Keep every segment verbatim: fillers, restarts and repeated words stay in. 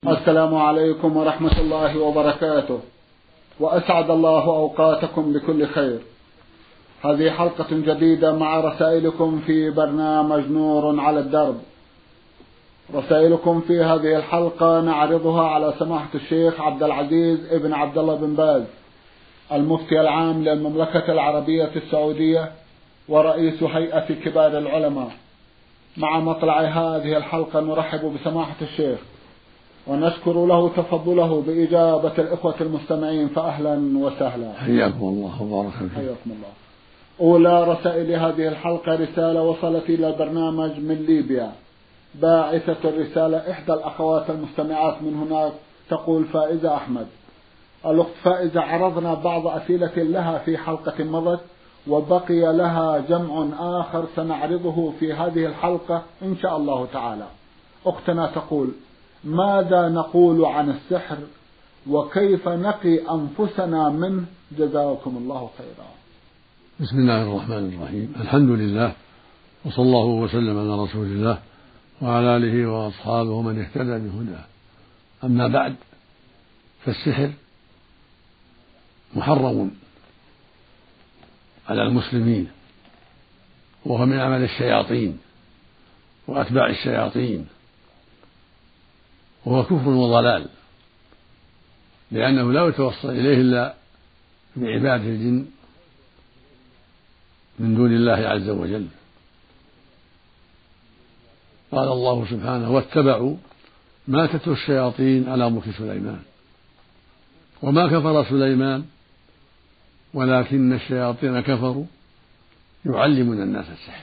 السلام عليكم ورحمة الله وبركاته، وأسعد الله أوقاتكم بكل خير. هذه حلقة جديدة مع رسائلكم في برنامج نور على الدرب. رسائلكم في هذه الحلقة نعرضها على سماحة الشيخ عبد العزيز ابن عبد الله بن باز، المفتي العام للمملكة العربية السعودية ورئيس هيئة كبار العلماء. مع مطلع هذه الحلقة نرحب بسماحة الشيخ ونشكر له تفضله بإجابة الإخوة المستمعين، فأهلا وسهلا. حياكم الله وبارك فيكم. حياكم الله. أولى رسائل هذه الحلقة رسالة وصلت إلى البرنامج من ليبيا. باعثة الرسالة إحدى الأخوات المستمعات من هناك، تقول فائزة أحمد. الأخت فائزة عرضنا بعض أسئلة لها في حلقة مضت، وبقي لها جمع آخر سنعرضه في هذه الحلقة إن شاء الله تعالى. أختنا تقول: ماذا نقول عن السحر وكيف نقي أنفسنا منه؟ جزاكم الله خيرا. بسم الله الرحمن الرحيم. الحمد لله، وصلى الله وسلم على رسول الله وعلى آله وأصحابه ومن اهتدى بهداه. أما بعد، فالسحر محرم على المسلمين، وهو من عمل الشياطين وأتباع الشياطين، وهو كفر وضلال، لأنه لا يتوصل إليه إلا بعبادة الجن من دون الله عز وجل. قال الله سبحانه: واتبعوا ما تتلو الشياطين على ملك سليمان وما كفر سليمان ولكن الشياطين كفروا يعلمون الناس السحر.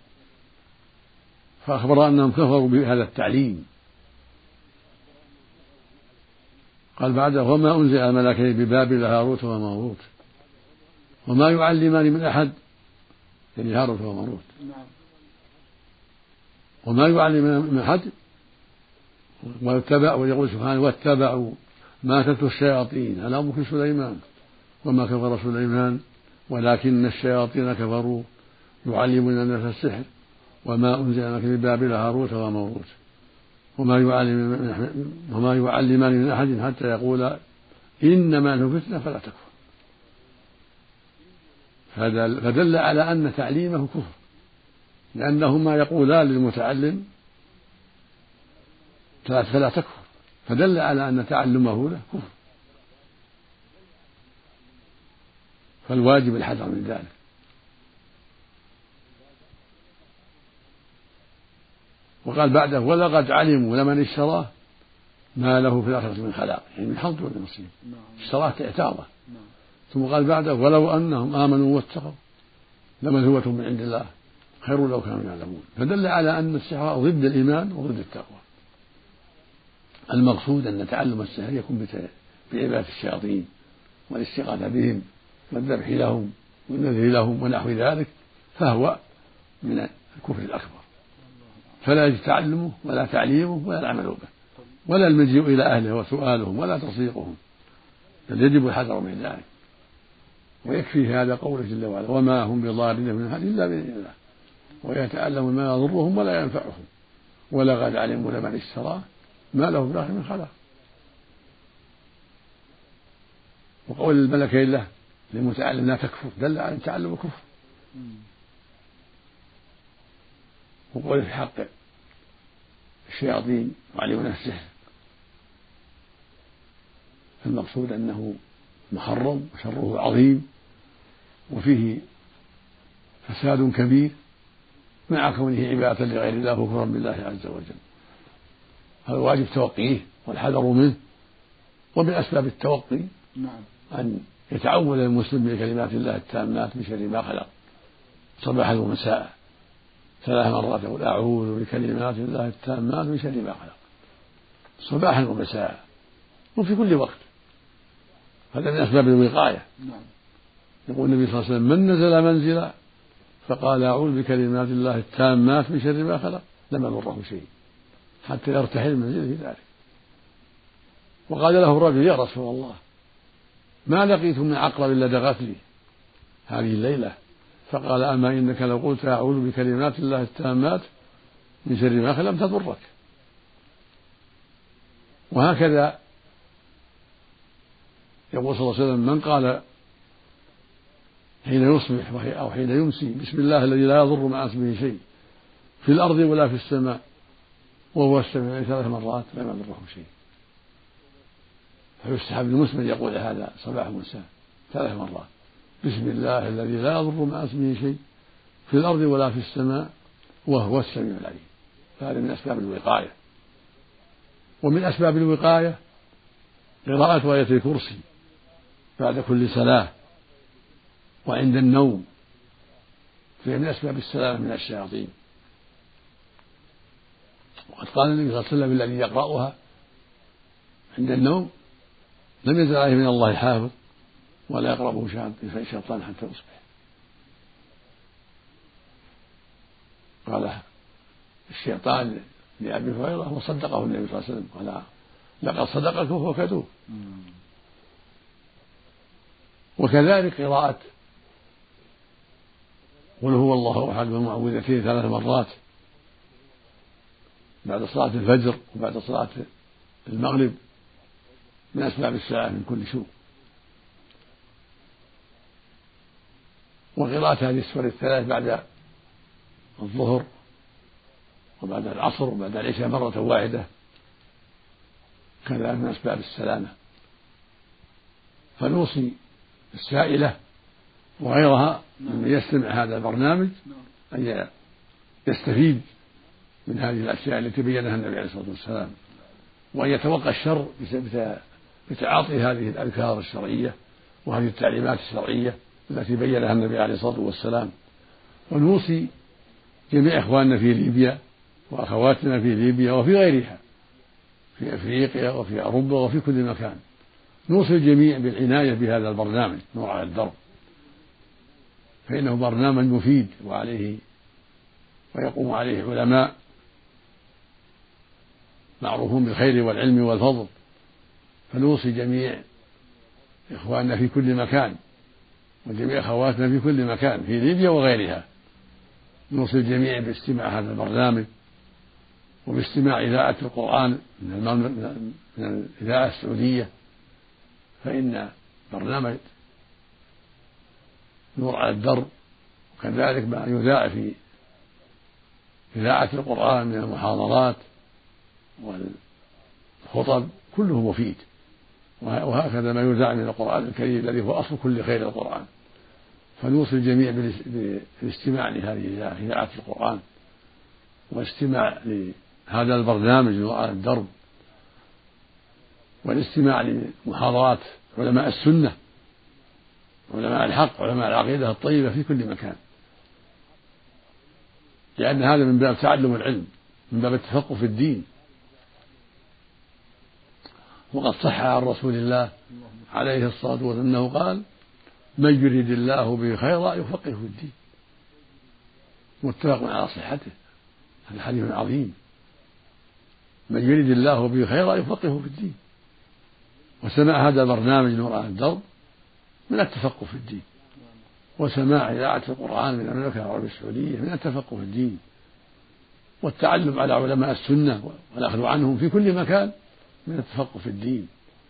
فأخبر أنهم كفروا بهذا التعليم. قال بعده: وما أنزل على الملكين ببابل هاروت وماروت وما يعلمان من أحد، يعني هاروت وماروت، وما يعلمان من أحد. واتبعوا، ويقول سبحانه: واتبعوا ما تتلو الشياطين على ملك سليمان وما كفر سليمان ولكن الشياطين كفروا يعلمون الناس السحر وما أنزل على الملكين ببابل هاروت وماروت وما يعلمان وما يعلمان من أحد حتى يقولا إنما نحن فتنة فلا تكفر. فدل على أن تعليمه كفر، لأنهما يقولان للمتعلم فلا تكفر، فدل على أن تعلمه له كفر، فالواجب الحذر من ذلك. وقال بعده: ولقد علموا لمن اشتراه ما له في الآخرة من خلاق، يعني من حظ ولا نصيب. اشتراه اعتاضه. ثم قال بعده: ولو أنهم آمنوا واتقوا لمثوبة من عند الله خير لو كانوا يعلمون. فدل على أن السحر ضد الإيمان وضد التقوى. المقصود أن تعلم السحر يكون بعبادة الشياطين والاستغاثة بهم والذبح لهم والنذر لهم ونحو ذلك، فهو من الكفر الأكبر، فلا يجب تعلمه ولا تعليمه ولا العمل به ولا المجيء إلى أهله وسؤالهم ولا تصديقهم، بل يجب الحذر من ذلك. ويكفي هذا قوله جل وعلا: وما هم بضارين من أحد إلا بإذن الله ويتعلمون ما يضرهم ولا ينفعهم ولقد علموا لمن اشتراه ما له في الآخرة من خلاق. وقول الملكين له للمتعلم لا تكفر دل على التعلم كفر. وقول في حق الشياطين وعلمون السحر، فالمقصود أنه محرم وشره عظيم وفيه فساد كبير مع كونه عبادة لغير الله وكفرا بالله عز وجل. هذا واجب توقيه والحذر منه. ومن أسباب التوقي أن يتعوذ المسلم بكلمات الله التامات من شر ما خلق صباحا ومساء ثلاث مرات، يقول: أعوذ بكلمات الله التامات من شر ما خلق صباحا ومساء وفي كل وقت. هذا من أسباب الوقاية. يقول النبي صلى الله عليه وسلم: من نزل منزلا فقال أعوذ بكلمات الله التامات من شر ما خلق لم يضره شيء حتى يرتحل من منزله ذلك. وقال له الرجل: يا رسول الله، ما لقيت من عقرب لدغت لي هذه الليلة. فقال: أما إنك لو قلت أعوذ بكلمات الله التامات من شر ما خلق لم تضرك. وهكذا يقول صلى الله عليه وسلم: من قال حين يصبح أو حين يمسي بسم الله الذي لا يضر مع اسمه شيء في الأرض ولا في السماء وهو السميع ثلاث مرات لم يضره شيء. فيستحب للمسلم يقول هذا صباح ومساء ثلاث مرات: بسم الله الذي لا يضر مع اسمه شيء في الأرض ولا في السماء وهو السميع العليم. فهذا من أسباب الوقاية. ومن أسباب الوقاية قراءة آية الكرسي بعد كل صلاة وعند النوم، فهي من أسباب السلامة من الشياطين. وقد قال النبي صلى الله عليه وسلم: الذي يقرأها عند النوم لم يزل عليه من الله حافظ ولا يقربه شيطان حتى يصبح. قال الشيطان لأبي هريرة وصدقه النبي صلى الله عليه وسلم: قال لقد صدقك وهو كذوب. وكذلك قراءة قل هو الله أحد والمعوذتين ثلاث مرات بعد صلاة الفجر وبعد صلاة المغرب من أسباب السلامة من كل سوء. وقراءة هذه السور الثلاث بعد الظهر وبعد العصر وبعد العشاء مرة واحدة كذلك من أسباب السلامة. فنوصي السائلة وغيرها من يستمع هذا البرنامج أن يستفيد من هذه الأشياء التي بينها النبي عليه الصلاة والسلام، وأن يتوقى الشر بتعاطي هذه الأذكار الشرعية وهذه التعليمات الشرعية التي بينها النبي عليه الصلاة والسلام. ونوصي جميع إخواننا في ليبيا وأخواتنا في ليبيا وفي غيرها في أفريقيا وفي أوروبا وفي كل مكان، نوصي الجميع بالعناية بهذا البرنامج نور على الدرب، فإنه برنامج مفيد وعليه ويقوم عليه علماء معروفون بالخير والعلم والفضل. فنوصي جميع إخواننا في كل مكان وجميع أخواتنا في كل مكان في ليبيا وغيرها، نوصي الجميع باستماع هذا البرنامج وباستماع إذاعة القرآن من الإذاعة السعودية، فإن برنامج نور على الدرب وكذلك ما يذاع في إذاعة القرآن من المحاضرات والخطب كله مفيد، وهكذا ما يذاع من القرآن الكريم الذي هو أصل كل خير القرآن. فنوصي الجميع بالاستماع لهذه إذاعة القرآن والاستماع لهذا البرنامج نور على الدرب والاستماع لمحاضرات علماء السنة علماء الحق علماء العقيدة الطيبة في كل مكان، لأن هذا من باب تعلم العلم من باب التفقه في الدين. وقد صح عن رسول الله عليه الصلاة والسلام أنه قال: من يريد الله به خيرا يفقهه في الدين. متفق على صحته، هذا حديث عظيم. من يريد الله به خيرا يفقهه في الدين. وسماع هذا البرنامج نور على الدرب من التفقه في الدين، وسماع إذاعة القرآن من المملكة العربية السعودية من التفقه في الدين، والتعلم على علماء السنة والأخذ عنهم في كل مكان من التفقه في الدين.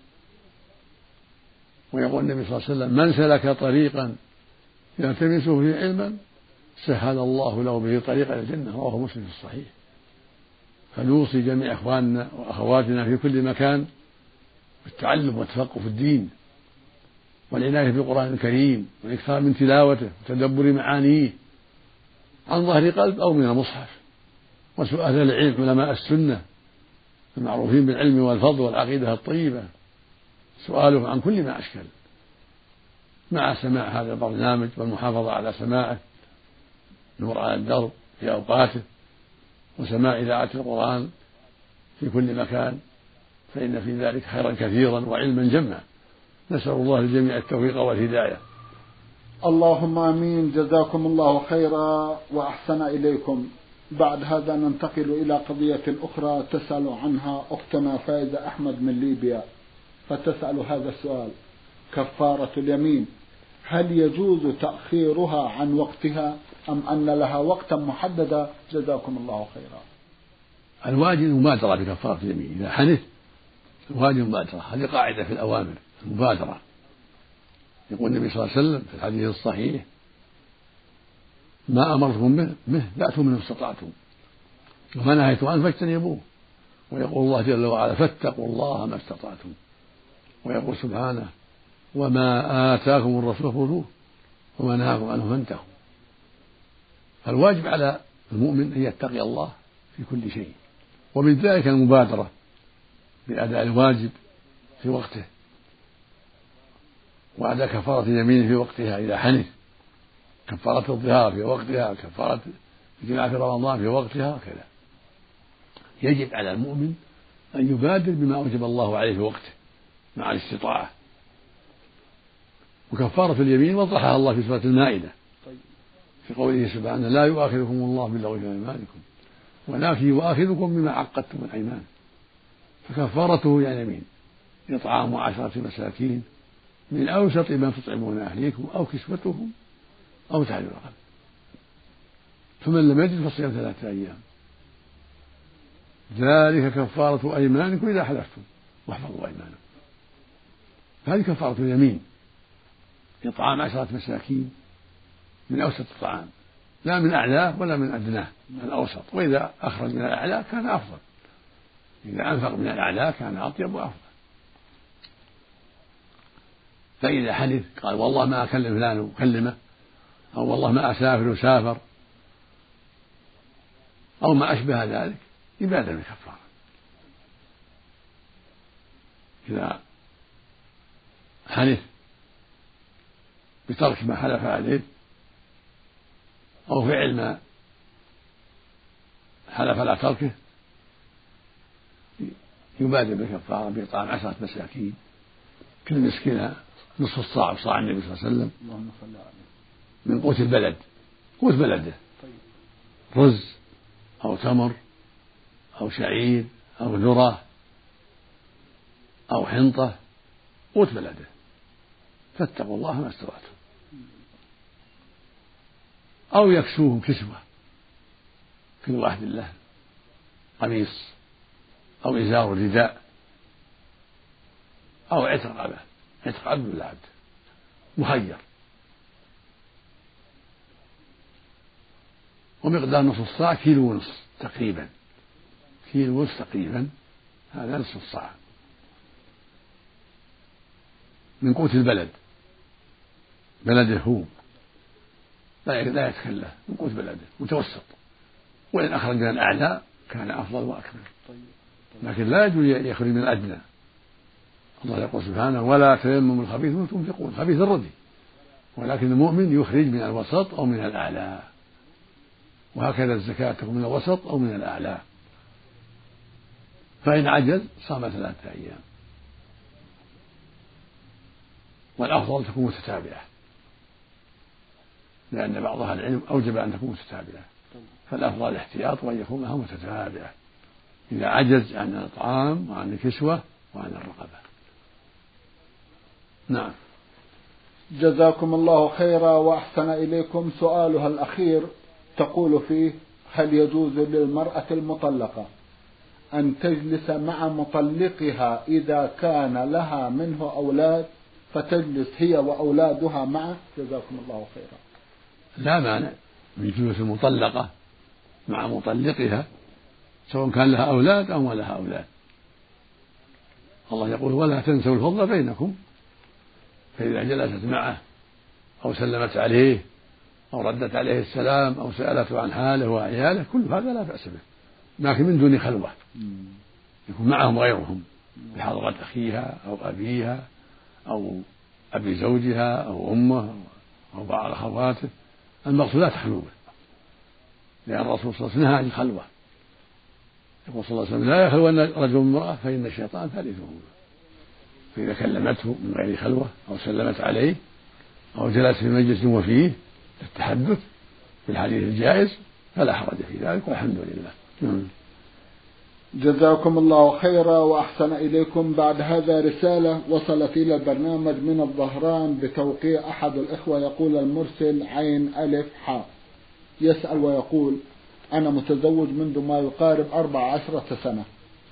ويقول النبي صلى الله عليه وسلم: من سلك طريقا يلتمسه فيه علما سهل الله له به طريقا إلى الجنة، رواه مسلم في الصحيح. فنوصي جميع إخواننا وأخواتنا في كل مكان بالتعلم والتفقه في الدين والعناية بالقرآن الكريم والإكثار من تلاوته وتدبر معانيه عن ظهر قلب أو من المصحف، وسؤال العلم علماء السنة المعروفين بالعلم والفضل والعقيدة الطيبة سؤالهم عن كل ما أشكل، مع سماع هذا البرنامج والمحافظة على سماعه نور على الدرب في أوقاته، وسماع إذاعة القرآن في كل مكان، فإن في ذلك خيرا كثيرا وعلما جما. نسأل الله للجميع التوفيق والهداية. اللهم آمين. جزاكم الله خيرا وأحسن إليكم. بعد هذا ننتقل إلى قضية أخرى تسأل عنها أختنا فائزة أحمد من ليبيا، فتسأل هذا السؤال: كفارة اليمين هل يجوز تأخيرها عن وقتها أم أن لها وقتا محددا؟ جزاكم الله خيرا. الواجب المبادرة بكفارة اليمين إذا حنث الواجب المبادرة، هذه قاعدة في الأوامر، المبادرة. يقول النبي صلى الله عليه وسلم في الحديث الصحيح: ما أمرتكم به فأتوا منه استطعتم، وما نهيتم عنه فاجتنبوه. ويقول الله جل وعلا: فاتقوا الله ما استطعتم. ويقول سبحانه: وما آتاكم الرسول فخذوه وما نهاكم عنه فانتهوا. فالواجب على المؤمن أن يتقي الله في كل شيء، ومن ذلك المبادرة بأداء الواجب في وقته، وأداء كفارة اليمين في وقتها إذا حنث، كفارة الظهار في وقتها، كفارة الجماع في رمضان في وقتها، وكذا. يجب على المؤمن أن يبادر بما أوجب الله عليه في وقته مع الاستطاعة. وكفارة اليمين وضحها الله في سورة المائدة في قوله سبحانه: لا يؤاخذكم الله باللغو في أيمانكم ولكن يؤاخذكم بما عقدتم الأيمان. فكفارته يعني يمين إطعام عشرة مساكين من أوسط ما تطعمون أهليكم أو كسوتهم أو تحرير رقبة، فمن لم يجد فصيام ثلاثة أيام، ذلك كفارة أيمانكم إذا حلفتم واحفظوا أيمانكم. هذه كفارة اليمين، إطعام عشرة مساكين من أوسط الطعام، لا من أعلاه ولا من أدناه، من الأوسط. وإذا أخرج من الأعلى كان أفضل، إذا أنفق من الأعلى كان أطيب وأفضل. فإذا حدث قال: والله ما أكلم فلان وكلمه، أو والله ما أسافر وسافر، أو ما أشبه ذلك، يبادر بالكفارة. إذا حنث بترك ما حلف عليه أو فعل ما حلف على تركه، يبادر بالكفارة بإطعام عشرة مساكين، كل مسكين نصف الصاع وصاع النبي صلى الله عليه وسلم من قوت البلد، قوت بلده، رز أو تمر أو شعير أو ذرة أو حنطة، قوت بلده. فاتقوا الله ما استطعتم. أو يكسوهم كسوة، كل واحد له قميص أو إزار رداء، أو عتق عبد عتق عبد ولا عبد مخير، ومقدار نصف الصاع كيلو ونصف تقريبا، كيلو ونصف تقريبا، هذا نصف الصاع من قوت البلد، بلده هو، لا يتكلف، من قوت بلده متوسط. وإن أخرج من الأعلى كان أفضل وأكمل، لكن لا يجوز يخرج من الأدنى. الله يقول سبحانه: ولا تيمموا الخبيث وتنفقون، خبيث الردي، ولكن المؤمن يخرج من الوسط أو من الأعلى، وهكذا الزكاة تكون من الوسط أو من الأعلى. فإن عجز صام ثلاثة أيام، والأفضل تكون متتابعة، لأن بعض أهل العلم أوجب أن تكون متتابعة، فالأفضل الاحتياط وأن يكون لها متتابعة إذا عجز عن الإطعام وعن الكسوة وعن الرقبة. نعم. جزاكم الله خيرا وأحسن إليكم. سؤالها الأخير تقول فيه: هل يجوز للمرأة المطلقة أن تجلس مع مطلقها إذا كان لها منه أولاد فتجلس هي وأولادها معه؟ جزاكم الله خيرا. لا مانع من جلوس المطلقة مع مطلقها سواء كان لها أولاد أو ما لها أولاد. الله يقول: ولا تنسوا الفضل بينكم. فإذا جلست معه أو سلمت عليه أو ردت عليه السلام أو سألته عن حاله وعياله، كل هذا لا بأس به، لكن من دون خلوة، يكون معهم غيرهم بحضرة أخيها أو أبيها أو أبي زوجها أو أمه أو بعض أخواته. المقصود لا تخلو به، لأن الرسول صلى الله عليه وسلم نهى عن الخلوة. يقول صلى الله عليه وسلم: لا يخلون رجل بامرأة فإن الشيطان ثالثهما. فإذا كلمته من غير خلوة أو سلمت عليه أو جلس في مجلس وفيه للتحدث بالحديث الجائز فلا حرج في ذلك، والحمد لله. جزاكم الله خيرا وأحسن إليكم. بعد هذا رسالة وصلت إلى البرنامج من الظهران بتوقيع أحد الإخوة، يقول المرسل عين ألف حاء، يسأل ويقول: أنا متزوج منذ ما يقارب أربع عشرة سنة،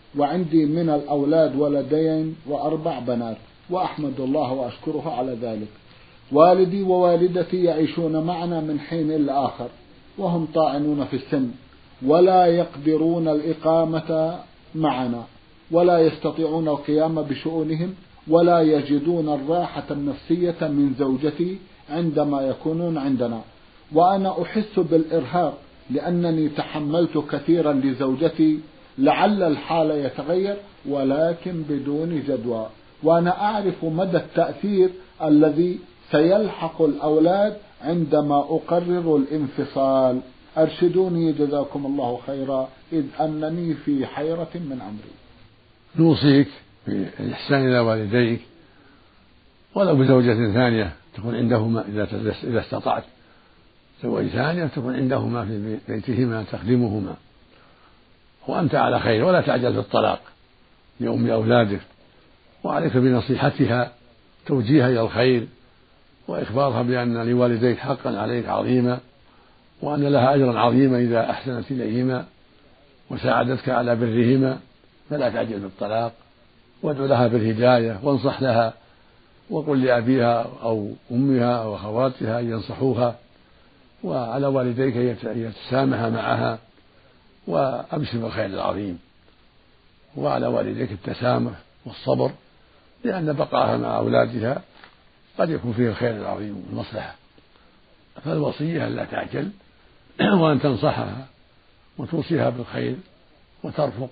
وعندي من الأولاد ولدين وأربع بنات، وأحمد الله وأشكره على ذلك. والدي ووالدتي يعيشون معنا من حين لآخر، وهم طاعنون في السن ولا يقدرون الإقامة معنا، ولا يستطيعون القيام بشؤونهم، ولا يجدون الراحة النفسية من زوجتي عندما يكونون عندنا، وأنا أحس بالإرهاق لأنني تحملت كثيرا لزوجتي، لعل الحال يتغير ولكن بدون جدوى، وأنا أعرف مدى التأثير الذي سيلحق الأولاد عندما أقرر الانفصال. أرشدوني جزاكم الله خيرا، إذ أنني في حيرة من أمري. نوصيك بالإحسان إلى والديك ولو بزوجة ثانية تكون عندهما إذا استطعت، زوج ثانية تكون عندهما في بيتهما تخدمهما، وأنت على خير، ولا تعجل في الطلاق لأم أولادك، وعليك بنصيحتها توجيهها إلى الخير وإخبارها بأن لوالديك حقا عليك عظيما، وأن لها أجرا عظيما إذا أحسنت إليهما وساعدتك على برهما، فلا تعجل بالطلاق، وادع لها بالهداية وانصح لها، وقل لأبيها أو أمها أو أخواتها أن ينصحوها، وعلى والديك أن يتسامح معها، وأبشر بالخير العظيم، وعلى والديك التسامح والصبر، لأن بقاها مع أولادها قد يكون فيه الخير العظيم والمصلحة. فالوصية أن لا تعجل، وأن تنصحها وتوصيها بالخير وترفق.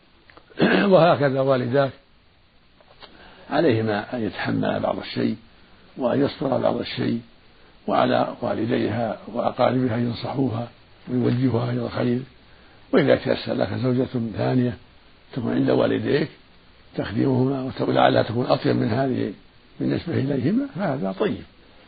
وهكذا والداك عليهما أن يتحمل بعض الشيء وأن يصبر بعض الشيء، وعلى والديها وأقاربها أن ينصحوها ويوجهوها إلى الخير. وإذا تيسر لك زوجة ثانية تكون عند والديك تخدمهما ولعلها تكون أطيب من هذه بالنسبة إليهما، فهذا طيب.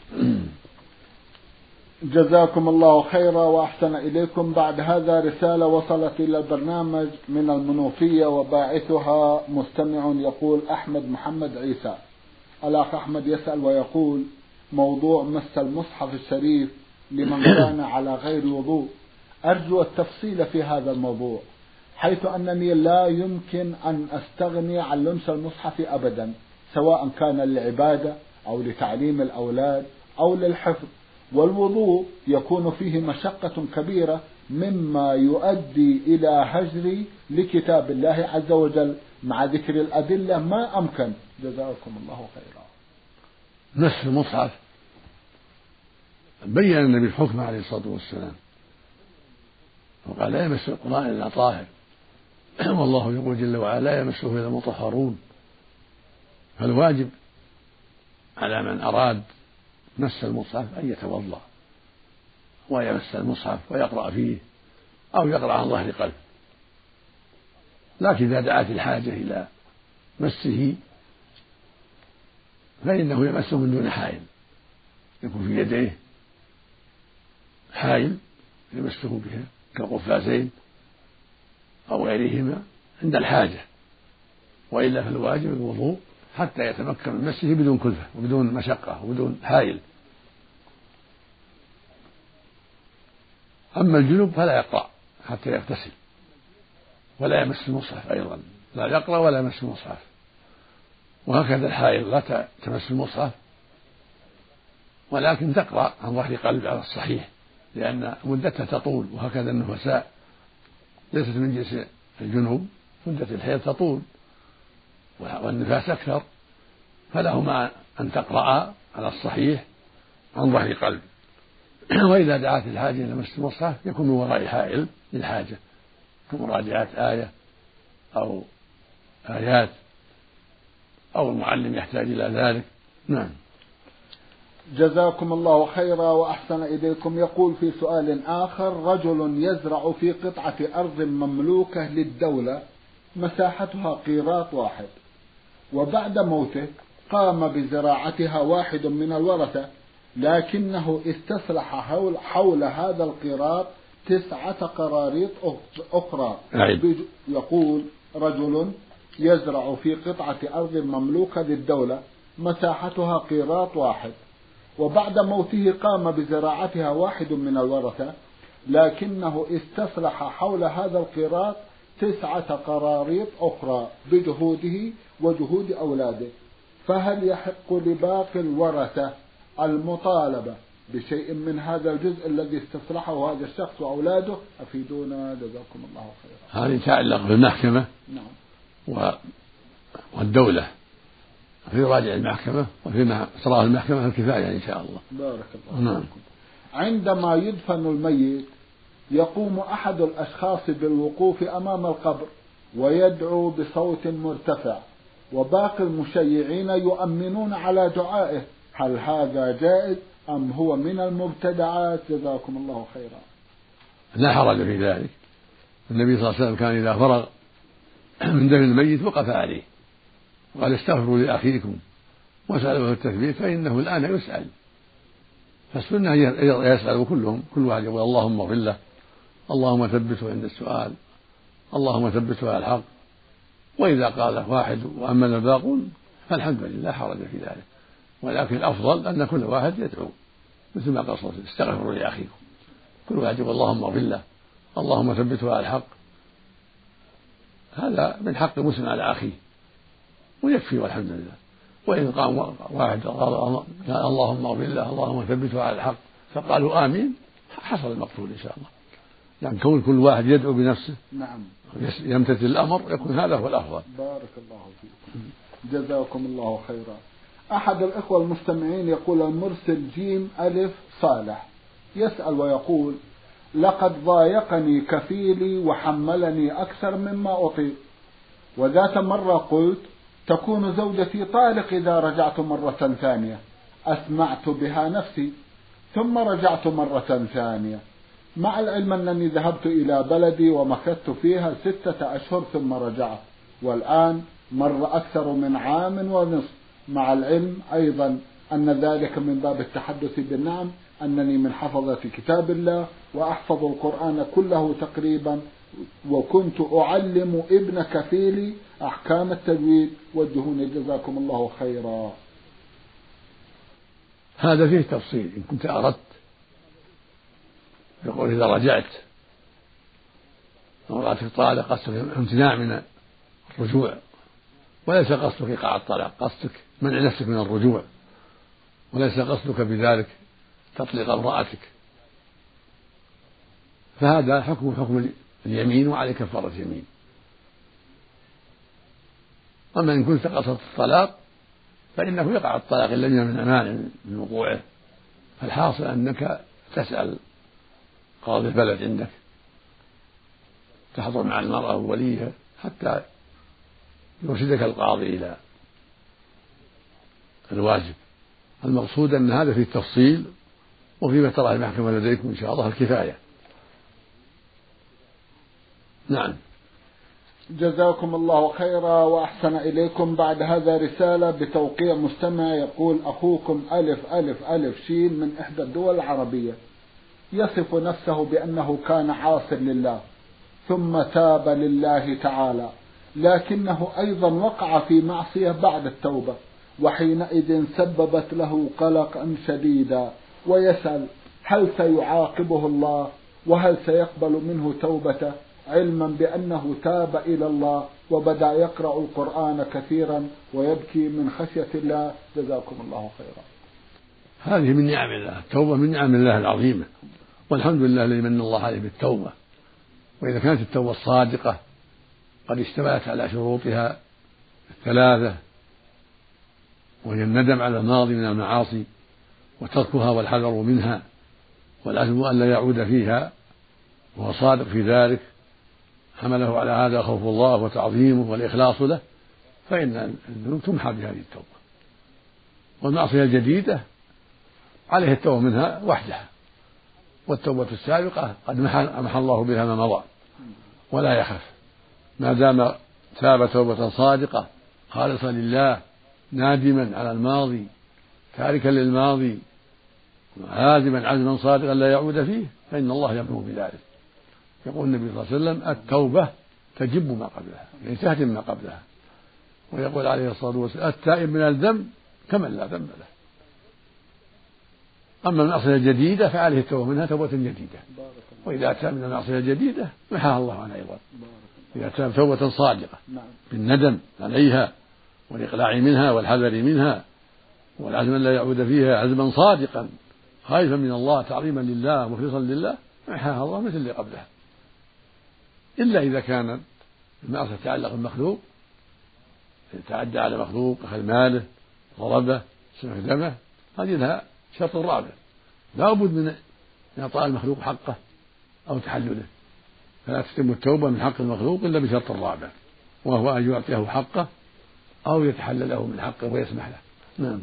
جزاكم الله خيرا وأحسن إليكم. بعد هذا رسالة وصلت إلى البرنامج من المنوفية، وباعثها مستمع يقول أحمد محمد عيسى. الأخ أحمد يسأل ويقول: موضوع مس المصحف الشريف لمن كان على غير وضوء، أرجو التفصيل في هذا الموضوع، حيث أنني لا يمكن أن أستغني عن لمس المصحف أبدا، سواء كان للعبادة أو لتعليم الأولاد أو للحفظ، والوضوء يكون فيه مشقة كبيرة مما يؤدي إلى هجري لكتاب الله عز وجل مع ذكر الأدلة ما أمكن. جزاكم الله خيرا. مس المصحف بين النبي الحكم عليه الصلاة والسلام، وقال: لا يمس القرآن إلا طاهر، والله يقول جل وعلا: لا يمسه إلا المطهرون. فالواجب على من أراد مس المصحف أن يتوضأ ويمس المصحف ويقرأ فيه أو يقرأ عن ظهر قلب، لكن إذا دعت الحاجة إلى مسه فإنه يمسه من دون حائل، يكون في يديه حائل يمسه بها كالقفازين أو غيرهما عند الحاجة، وإلا فالواجب الوضوء حتى يتمكن من مسه بدون كلفة وبدون مشقة وبدون حائل. أما الجنوب فلا يقرأ حتى يغتسل، ولا يمس المصحف أيضا، لا يقرأ ولا يمس المصحف. وهكذا الحائض لا تمس المصحف، ولكن تقرأ عن ظهر قلب على الصحيح، لأن مدتها تطول، وهكذا النفساء ليست من جنس الجنوب، مدة الحيض تطول والنفاس أكثر، فلهما أن تقرأ على الصحيح عن ظهر قلب. وإذا دعت الحاجة إلى مس المصحف يكون من وراء حائل للحاجة كمراجعة آية أو آيات أو المعلم يحتاج إلى ذلك. نعم. جزاكم الله خيرا وأحسن إليكم. يقول في سؤال آخر: رجل يزرع في قطعة أرض مملوكة للدولة مساحتها قيراط واحد، وبعد موته قام بزراعتها واحد من الورثة، لكنه استصلح حول, حول هذا القيراط تسعة قراريط أخرى. يقول: رجل يزرع في قطعة أرض مملوكة للدولة مساحتها قيراط واحد، وبعد موته قام بزراعتها واحد من الورثة، لكنه استصلح حول هذا القيراط تسعة قراريط أخرى بجهوده وجهود أولاده، فهل يحق لباقي الورثة المطالبة بشيء من هذا الجزء الذي استصلحه هذا الشخص وأولاده؟ أفيدونا جزاكم الله خيرا. هذه تعلق بالمحكمة نعم. والدولة، في راجع المحكمة وفي تراه المحكمة الكفاية إن شاء الله. بارك الله. نعم. عندما يدفن الميت يقوم أحد الأشخاص بالوقوف أمام القبر ويدعو بصوت مرتفع، وباقي المشيعين يؤمنون على دعائه، هل هذا جائز أم هو من المبتدعات؟ جزاكم الله خيرا. لا حرج في ذلك. النبي صلى الله عليه وسلم كان إذا فرغ من دفن الميت وقف عليه وقال استغفروا لأخيكم واسألوا التثبيت فإنه الآن يسأل، فالسنة يسأل كلهم، كل واحد يقول اللهم اغفر له، اللهم ثبته عند السؤال، اللهم ثبته على الحق. وإذا قال واحد وأمن الباقون فالحمد لله لا حرج في ذلك، ولكن الأفضل أن كل واحد يدعو مثل ما قال صلى الله عليه وسلم استغفروا لأخيكم، كل واحد يقول اللهم اغفر له، اللهم ثبته على الحق. هذا من حق مسلم على أخيه ويكفي والحمد لله. وإن قام واحد قال اللهم اغفر له اللهم ثبته على الحق فقالوا آمين حصل المقصود إن شاء الله. يعني كون كل واحد يدعو بنفسه نعم يمتثل الأمر يكون هذا هو الأفضل. بارك الله فيكم جزاكم الله خيرا. أحد الإخوة المستمعين يقول المرسل جيم ألف صالح يسأل ويقول لقد ضايقني كفيلي وحملني أكثر مما أطيق، وذات مرة قلت تكون زوجتي طالق إذا رجعت مرة ثانية، أسمعت بها نفسي ثم رجعت مرة ثانية، مع العلم أنني ذهبت إلى بلدي ومكثت فيها ستة أشهر ثم رجعت، والآن مر أكثر من عام ونصف، مع العلم أيضا أن ذلك من باب التحدث بالنعم، أنني من حفظة كتاب الله وأحفظ القرآن كله تقريبا، وكنت أعلم ابن كفيلي أحكام التجويد، وجهوني جزاكم الله خيرا. هذا فيه تفصيل إن كنت أردت، يقول إذا رجعت امرأتك طالق قصدك امتناع من الرجوع، وليس قصدك إيقاع الطلاق، قصدك منع نفسك من الرجوع، وليس قصدك بذلك تطلق امرأتك، فهذا حكم حكم اليمين وعليه كفارة يمين. أما إن كنت قصدت الطلاق فإنه يقع الطلاق إن لم يمنع مانع من وقوعه، فالحاصل أنك تسأل قاضي البلد عندك، تحضر مع المرأة ووليها حتى يرشدك القاضي إلى الواجب. المقصود أن هذا فيه التفصيل، وفيما ترى المحكمة لديكم إن شاء الله الكفاية. نعم. جزاكم الله خيرا وأحسن إليكم. بعد هذا رسالة بتوقيع مستمع يقول أخوكم ألف ألف ألف شين من إحدى الدول العربية يصف نفسه بأنه كان عاصٍ لله ثم تاب لله تعالى، لكنه أيضا وقع في معصية بعد التوبة، وحينئذ سببت له قلقا شديدا، ويسأل هل سيعاقبه الله وهل سيقبل منه توبته، علما بأنه تاب إلى الله وبدأ يقرأ القرآن كثيرا ويبكي من خشية الله، جزاكم الله خيرا. هذه من نعم الله، التوبة من نعم الله العظيمة، والحمد لله الذي من الله عليه بالتوبة. وإذا كانت التوبة الصادقة قد اشتملت على شروطها الثلاثة، وهي الندم على الماضي من المعاصي وتركها والحذر منها والعزم أن لا يعود فيها، وهو صادق في ذلك حمله على هذا خوف الله وتعظيمه والإخلاص له، فإن الذنوب تمحى بهذه التوبة. والمعصية الجديدة عليه التوبة منها وحدها، والتوبة السابقة قد محى الله بها ما مضى، ولا يخف ما دام تاب توبة صادقة خالصة لله نادما على الماضي تاركا للماضي عازما عزما صادقا لا يعود فيه، فإن الله يقوم بذلك. يقول النبي صلى الله عليه وسلم التوبة تجب ما قبلها، يعني تهدم ما قبلها. ويقول عليه الصلاة والسلام التائب من الذنب كمن لا ذنب له. أما المعصية الجديدة فعليه التوبة منها توبة جديدة، وإذا أتى من المعصية الجديدة محاها الله عنها أيضا. إذا تاب توبة صادقة نعم. بالندم عليها والإقلاع منها والحذر منها والعزم لا يعود فيها عزما صادقا خائفا من الله تعظيما لله مخلصا لله محاها الله مثل اللي قبلها، إلا إذا كان المعصية تتعلق بالمخلوق، تعدى على مخلوق، أخذ ماله، ضربه، سفك دمه، هذه لها شرط رابع، لا بد من إعطاء المخلوق حقه أو تحلله، فلا تتم التوبة من حق المخلوق إلا بشرط رابع، وهو أن يعطيه حقه أو يتحلله من حقه ويسمح له. نعم.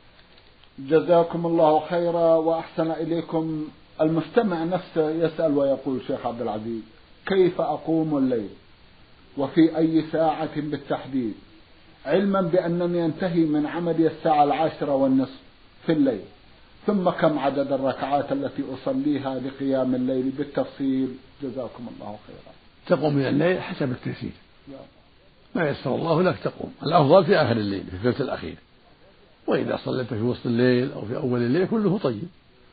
جزاكم الله خيرا وأحسن إليكم. المستمع نفسه يسأل ويقول: شيخ عبد العزيز، كيف أقوم الليل وفي أي ساعة بالتحديد، علما بأنني أنتهي من عملي الساعة العاشرة والنصف في الليل، ثم كم عدد الركعات التي أصليها لقيام الليل بالتفصيل؟ جزاكم الله خيرا. تقوم من الليل حسب التيسير، ما يسر الله لك تقوم. الأفضل في آخر الليل في الثلث الأخير، وإذا صليت في وسط الليل أو في أول الليل كله طيب،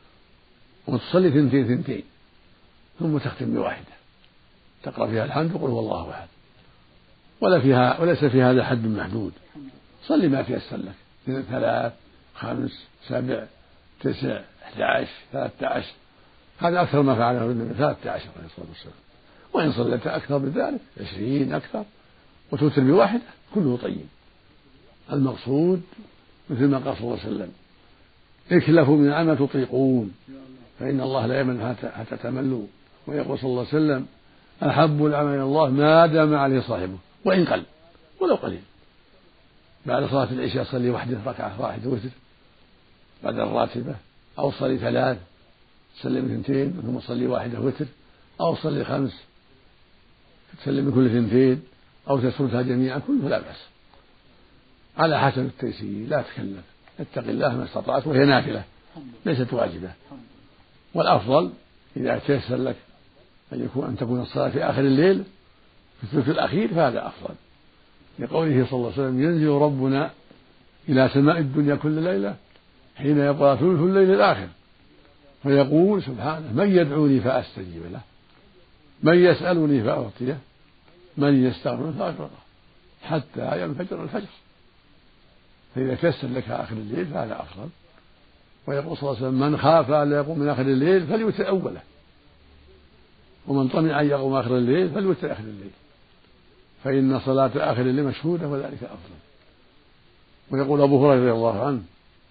وتصلي ثنتين ثنتين ثم تختم بواحدة تقرأ فيها الحمد وقل هو الله أحد، ولا فيها وليس في هذا حد محدود، صلي ما تيسر لك، ثلاث خمس سبع تسع أحد عشر ثلاثة عشر، هذا أكثر ما فعله النبي ثلاثة عشر عليه الصلاة والسلام. وإن صليت أكثر من ذلك عشرين أكثر وتوتر بواحدة كله طيب. المقصود مثل ما قال صلى الله عليه وسلم: اكلفوا من العمل تطيقون فإن الله لا يمل حتى تملوا. ويقول صلى الله عليه وسلم: أحب العمل إلى الله ما دام عليه صاحبه وإن قل ولو قليل. بعد صلاة العشاء صلي وحده ركعة واحدة وتر بعد الراتبة، أو صلي ثلاث تسلم اثنتين ثم صلي واحدة وتر، أو صلي خمس تسلم كل اثنتين أو تسردها جميعا، كله لا بأس على حسب التيسير، لا تكلف، اتق الله ما استطعت، وهي نافلة ليست واجبة. والأفضل إذا تيسر لك أن يكون أن تكون الصلاة في آخر الليل في الثلث الأخير فهذا أفضل، لقوله صلى الله عليه وسلم: ينزل ربنا إلى سماء الدنيا كل ليلة حين يبقى ثلث الليل الآخر فيقول سبحانه: من يدعوني فأستجيب له، من يسألني فأعطيه، من يستغفر فأغفر له، حتى ينفجر الفجر. فإذا تيسر لك آخر الليل فهذا أفضل. ويقول صلى الله عليه وسلم: من خاف أن يقوم من آخر الليل فليوتر أوله، ومن طمع أن يقوم آخر الليل فليوتر آخر الليل، فإن صلاة آخر الليل مشهودة وذلك أفضل. ويقول أبو هريرة رضي الله عنه: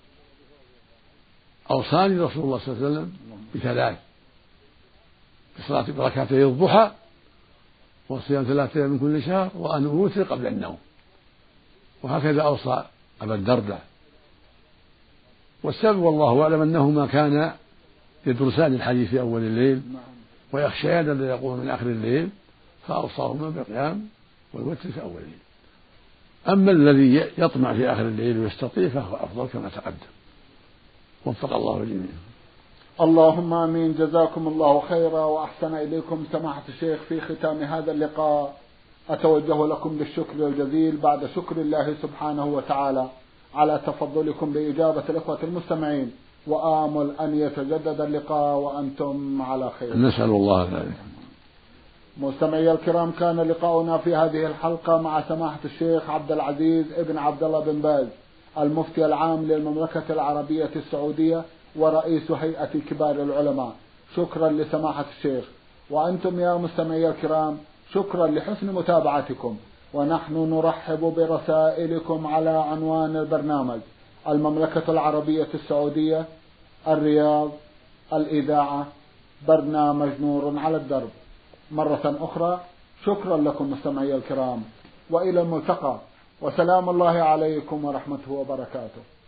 أوصاني رسول الله صلى الله عليه وسلم بثلاث: بصلاة بركعتي الضحى، وصيام ثلاثة من كل شهر، وأن أوتر قبل النوم. وهكذا أوصى أبا الدرداء. والسبب والله أعلم أنهما كانا يدرسان الحديث في أول الليل ويخشيان أن يقوم من آخر الليل، فأوصاهما بالقيام والوتر في أول الليل. أما الذي يطمع في آخر الليل ويستطيع فهو أفضل كما تقدم. وفق الله الجميع. اللهم آمين. جزاكم الله خيرا وأحسن إليكم سماحة الشيخ. في ختام هذا اللقاء أتوجه لكم بالشكر الجزيل بعد شكر الله سبحانه وتعالى على تفضلكم بإجابة الإخوة المستمعين، وآمل أن يتجدد اللقاء وأنتم على خير. نسأل الله ذلك. مستمعي الكرام، كان لقاؤنا في هذه الحلقة مع سماحة الشيخ عبد العزيز ابن عبد الله بن باز المفتي العام للمملكة العربية السعودية ورئيس هيئة كبار العلماء. شكرا لسماحة الشيخ. وأنتم يا مستمعي الكرام شكرا لحسن متابعتكم، ونحن نرحب برسائلكم على عنوان البرنامج: المملكة العربية السعودية، الرياض، الإذاعة، برنامج نور على الدرب. مرة أخرى شكرا لكم مستمعي الكرام، وإلى الملتقى، وسلام الله عليكم ورحمته وبركاته.